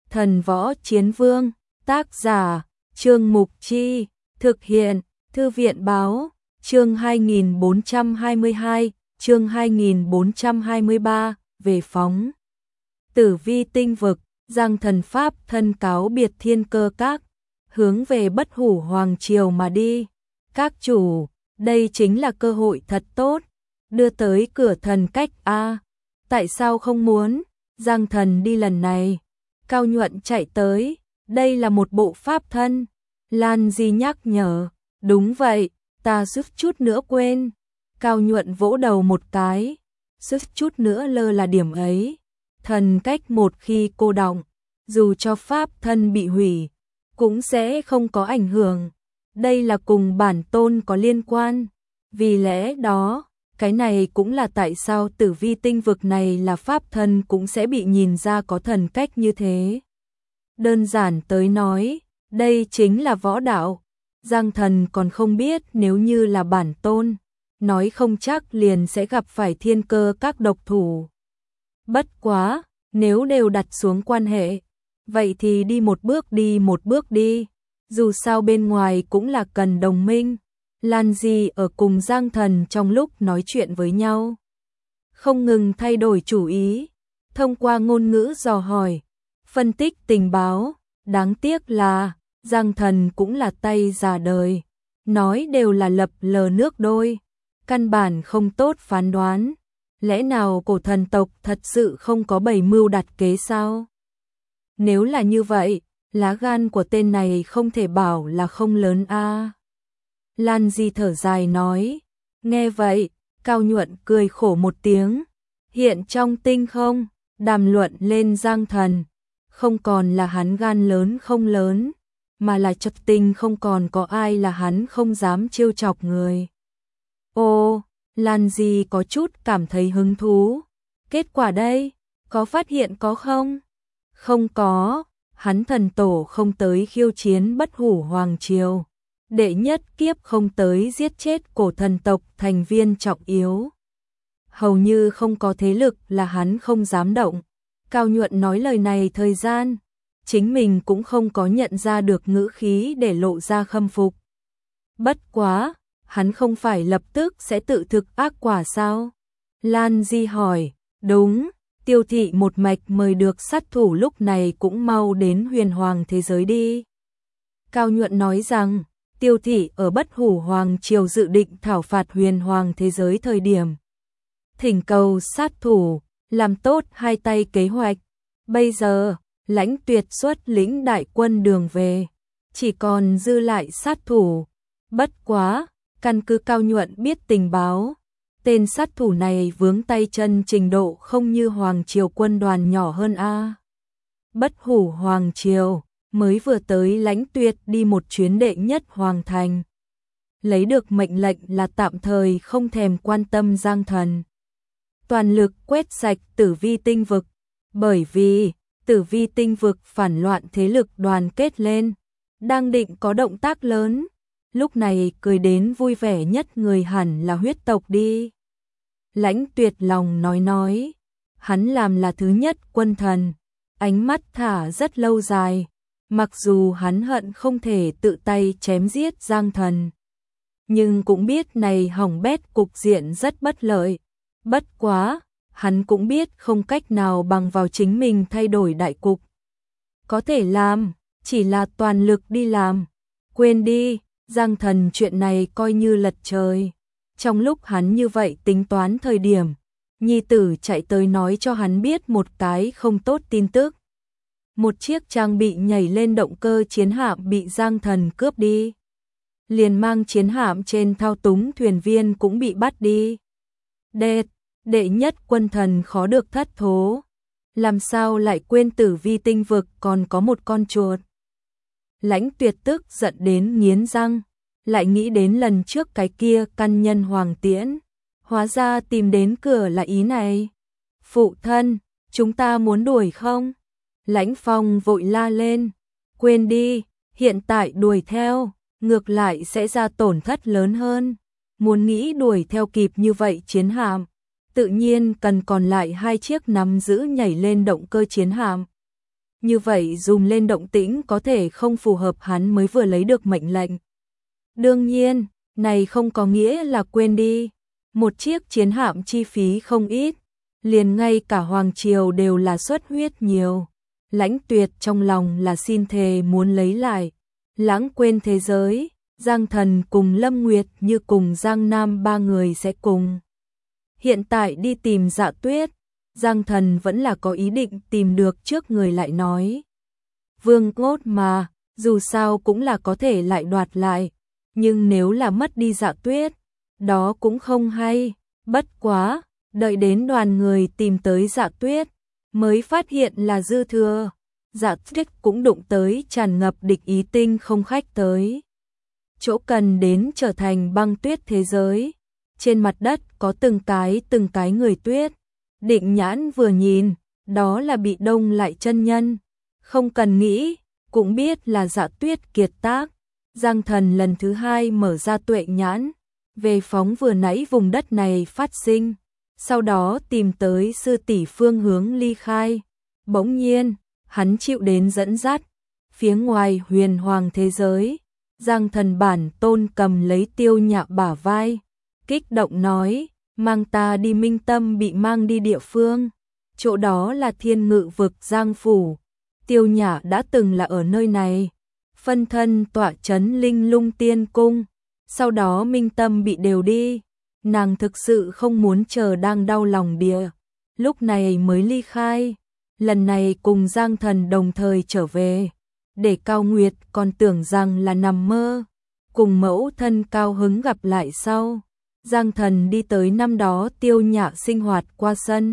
Thần Võ Chiến Vương, tác giả, Trương Mục Chi, thực hiện, Thư viện Báo, chương 2422, chương 2423, về phóng. Tử vi tinh vực, Giang Thần Pháp thân cáo biệt Thiên Cơ Các, hướng về Bất Hủ Hoàng Triều mà đi. Các chủ, đây chính là cơ hội thật tốt, đưa tới cửa thần cách a. Tại sao không muốn? Giang Thần đi lần này. Cao Nhuận chạy tới, đây là một bộ pháp thân. Lan Di nhắc nhở, đúng vậy, ta suýt chút nữa quên. Cao Nhuận vỗ đầu một cái, suýt chút nữa lơ là điểm ấy. Thần cách một khi cô đọng, dù cho pháp thân bị hủy, cũng sẽ không có ảnh hưởng. Đây là cùng bản tôn có liên quan. Vì lẽ đó, cái này cũng là tại sao tử vi tinh vực này là pháp thân cũng sẽ bị nhìn ra có thần cách như thế. Đơn giản tới nói, đây chính là võ đạo. Giang Thần còn không biết nếu như là bản tôn, nói không chắc liền sẽ gặp phải Thiên Cơ Các độc thủ. Bất quá, nếu đều đặt xuống quan hệ, vậy thì đi một bước đi. Dù sao bên ngoài cũng là cần đồng minh. Lan Di ở cùng Giang Thần trong lúc nói chuyện với nhau, không ngừng thay đổi chủ ý, thông qua ngôn ngữ dò hỏi, phân tích tình báo. Đáng tiếc là Giang Thần cũng là tay già đời, nói đều là lập lờ nước đôi, căn bản không tốt phán đoán. Lẽ nào cổ thần tộc thật sự không có bày mưu đặt kế sao? Nếu là như vậy, lá gan của tên này không thể bảo là không lớn a. Lan Di thở dài nói. Nghe vậy, Cao Nhuận cười khổ một tiếng. Hiện trong tinh không, đàm luận lên Giang Thần, không còn là hắn gan lớn không lớn, mà là chật tinh không còn có ai là hắn không dám trêu chọc người. Ô, Lan Di có chút cảm thấy hứng thú. Kết quả đây, có phát hiện có không? Không có, hắn thần tổ không tới khiêu chiến Bất Hủ Hoàng Triều. Đệ nhất kiếp không tới giết chết cổ thần tộc thành viên trọng yếu. Hầu như không có thế lực là hắn không dám động. Cao Nhuận nói lời này thời gian, chính mình cũng không có nhận ra được ngữ khí để lộ ra khâm phục. Bất quá, hắn không phải lập tức sẽ tự thực ác quả sao? Lan Di hỏi, đúng, Tiêu thị một mạch mời được sát thủ lúc này cũng mau đến Huyền Hoàng thế giới đi. Cao Nhuận nói rằng, Tiêu thị ở Bất Hủ Hoàng Triều dự định thảo phạt Huyền Hoàng thế giới thời điểm thỉnh cầu sát thủ làm tốt hai tay kế hoạch. Bây giờ, Lãnh Tuyệt xuất lĩnh đại quân đường về, chỉ còn dư lại sát thủ. Bất quá, căn cứ Cao Nhuận biết tình báo, tên sát thủ này vướng tay chân trình độ không như Hoàng Triều quân đoàn nhỏ hơn a. Bất Hủ Hoàng Triều mới vừa tới Lãnh Tuyệt đi một chuyến đệ nhất hoàng thành, lấy được mệnh lệnh là tạm thời không thèm quan tâm Giang Thần, toàn lực quét sạch tử vi tinh vực, bởi vì tử vi tinh vực phản loạn thế lực đoàn kết lên, đang định có động tác lớn. Lúc này cười đến vui vẻ nhất người hẳn là huyết tộc đi. Lãnh Tuyệt lòng nói, hắn làm là thứ nhất quân thần, ánh mắt thả rất lâu dài. Mặc dù hắn hận không thể tự tay chém giết Giang Thần, nhưng cũng biết này hỏng bét cục diện rất bất lợi. Bất quá, hắn cũng biết không cách nào bằng vào chính mình thay đổi đại cục. Có thể làm, chỉ là toàn lực đi làm. Quên đi, Giang Thần chuyện này coi như lật trời. Trong lúc hắn như vậy tính toán thời điểm, nhi tử chạy tới nói cho hắn biết một cái không tốt tin tức. Một chiếc trang bị nhảy lên động cơ chiến hạm bị Giang Thần cướp đi. Liền mang chiến hạm trên thao túng thuyền viên cũng bị bắt đi. Đệ nhất quân thần khó được thất thố. Làm sao lại quên tử vi tinh vực còn có một con chuột. Lãnh Tuyệt tức giận đến nghiến răng, lại nghĩ đến lần trước cái kia căn nhân hoàng tiễn. Hóa ra tìm đến cửa là ý này. Phụ thân, chúng ta muốn đuổi không? Lãnh Phong vội la lên, quên đi, hiện tại đuổi theo, ngược lại sẽ ra tổn thất lớn hơn. Muốn nghĩ đuổi theo kịp như vậy chiến hạm, tự nhiên cần còn lại hai chiếc nắm giữ nhảy lên động cơ chiến hạm. như vậy dùng lên động tĩnh có thể không phù hợp hắn mới vừa lấy được mệnh lệnh. Đương nhiên, này không có nghĩa là quên đi, một chiếc chiến hạm chi phí không ít, liền ngay cả Hoàng Triều đều là xuất huyết nhiều. Lãnh Tuyệt trong lòng là xin thề muốn lấy lại, lãng quên thế giới, Giang Thần cùng Lâm Nguyệt như cùng Giang Nam ba người sẽ cùng. Hiện tại đi tìm Dạ Tuyết, Giang Thần vẫn là có ý định tìm được trước người lại nói. Vương Ngốt mà, dù sao cũng là có thể lại đoạt lại, nhưng nếu là mất đi Dạ Tuyết, đó cũng không hay, bất quá, đợi đến đoàn người tìm tới Dạ Tuyết, mới phát hiện là dư thừa. Dạ Tuyết cũng đụng tới tràn ngập địch ý tinh không khách tới. Chỗ cần đến trở thành băng tuyết thế giới. Trên mặt đất có từng cái người tuyết. Định Nhãn vừa nhìn, đó là bị đông lại chân nhân. Không cần nghĩ, cũng biết là Dạ Tuyết kiệt tác. Giang Thần lần thứ hai mở ra tuệ nhãn, về phóng vừa nãy vùng đất này phát sinh. Sau đó tìm tới sư tỷ phương hướng ly khai. Bỗng nhiên, hắn chịu đến dẫn dắt. Phía ngoài huyền hoàng thế giới, Giang Thần bản tôn cầm lấy Tiêu Nhạ bả vai, kích động nói, mang ta đi Minh Tâm bị mang đi địa phương. Chỗ đó là Thiên Ngự vực Giang Phủ. Tiêu Nhạ đã từng là ở nơi này. Phân thân tọa chấn Linh Lung Tiên Cung. Sau đó Minh Tâm bị đều đi. Nàng thực sự không muốn chờ đang đau lòng địa. Lúc này mới ly khai. Lần này cùng Giang Thần đồng thời trở về. Để Cao Nguyệt còn tưởng rằng là nằm mơ. Cùng mẫu thân cao hứng gặp lại sau. Giang Thần đi tới năm đó Tiêu Nhạ sinh hoạt qua sân.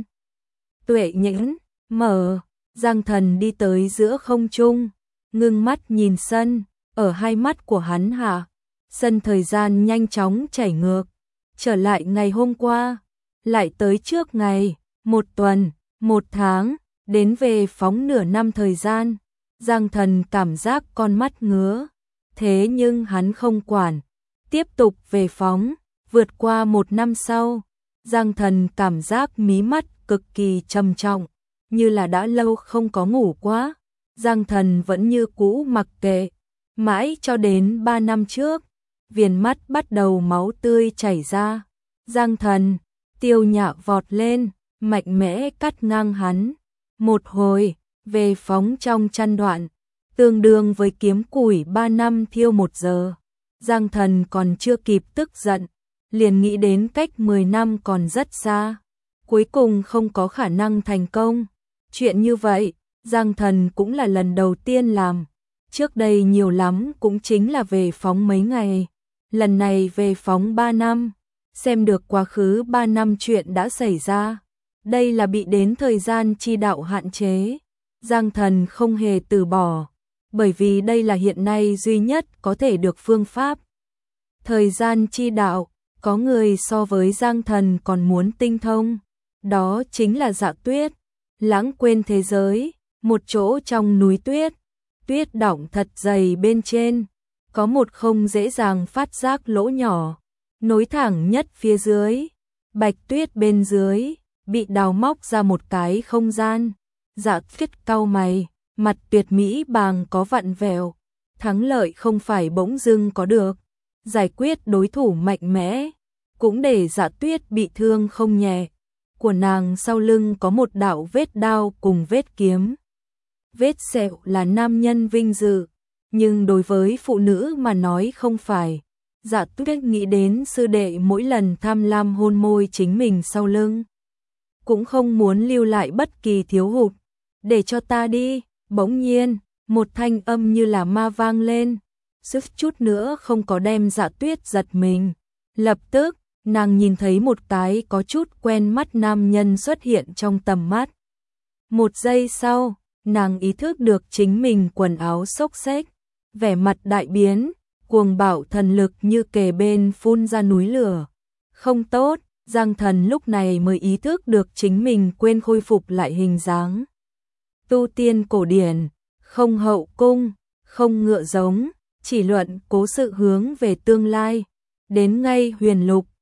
Tuệ nhãn mở. Giang Thần đi tới giữa không trung. Ngưng mắt nhìn sân. Ở hai mắt của hắn hạ. Sân thời gian nhanh chóng chảy ngược. Trở lại ngày hôm qua. Lại tới trước ngày. Một tuần. Một tháng. Đến về phóng nửa năm thời gian. Giang Thần cảm giác con mắt ngứa. Thế nhưng hắn không quản. Tiếp tục về phóng. Vượt qua một năm sau. Giang Thần cảm giác mí mắt cực kỳ trầm trọng. Như là đã lâu không có ngủ quá. Giang Thần vẫn như cũ mặc kệ. Mãi cho đến 3 năm trước. Viền mắt bắt đầu máu tươi chảy ra. Giang Thần, Tiêu Nhạ vọt lên, mạnh mẽ cắt ngang hắn. Một hồi, về phóng trong chăn đoạn, tương đương với kiếm củi 3 năm thiêu 1 giờ. Giang Thần còn chưa kịp tức giận, liền nghĩ đến cách 10 năm còn rất xa. Cuối cùng không có khả năng thành công. Chuyện như vậy, Giang Thần cũng là lần đầu tiên làm. Trước đây nhiều lắm cũng chính là về phóng mấy ngày. Lần này về phóng 3 năm, xem được quá khứ 3 năm chuyện đã xảy ra. Đây là bị đến thời gian chi đạo hạn chế. Giang Thần không hề từ bỏ, bởi vì đây là hiện nay duy nhất có thể được phương pháp. Thời gian chi đạo, có người so với Giang Thần còn muốn tinh thông. Đó chính là Dạ Tuyết. Lãng quên thế giới, một chỗ trong núi tuyết. Tuyết đọng thật dày bên trên. Có một không dễ dàng phát giác lỗ nhỏ. Nối thẳng nhất phía dưới. Bạch tuyết bên dưới. Bị đào móc ra một cái không gian. Dạ Tuyết cau mày. Mặt tuyệt mỹ bàng có vặn vẹo. Thắng lợi không phải bỗng dưng có được. Giải quyết đối thủ mạnh mẽ. Cũng để Dạ Tuyết bị thương không nhẹ. Của nàng sau lưng có một đạo vết đao cùng vết kiếm. Vết sẹo là nam nhân vinh dự. Nhưng đối với phụ nữ mà nói không phải. Dạ Tuyết nghĩ đến sư đệ mỗi lần tham lam hôn môi chính mình sau lưng. Cũng không muốn lưu lại bất kỳ thiếu hụt. Để cho ta đi. Bỗng nhiên, một thanh âm như là ma vang lên. Suýt chút nữa không có đem Dạ Tuyết giật mình. Lập tức, nàng nhìn thấy một cái có chút quen mắt nam nhân xuất hiện trong tầm mắt. Một giây sau, nàng ý thức được chính mình quần áo xốc xếch, vẻ mặt đại biến, cuồng bạo thần lực như kề bên phun ra núi lửa. Không tốt, Giang Thần lúc này mới ý thức được chính mình quên khôi phục lại hình dáng. Tu tiên cổ điển, không hậu cung, không ngựa giống, chỉ luận cố sự hướng về tương lai. Đến ngay huyền lục,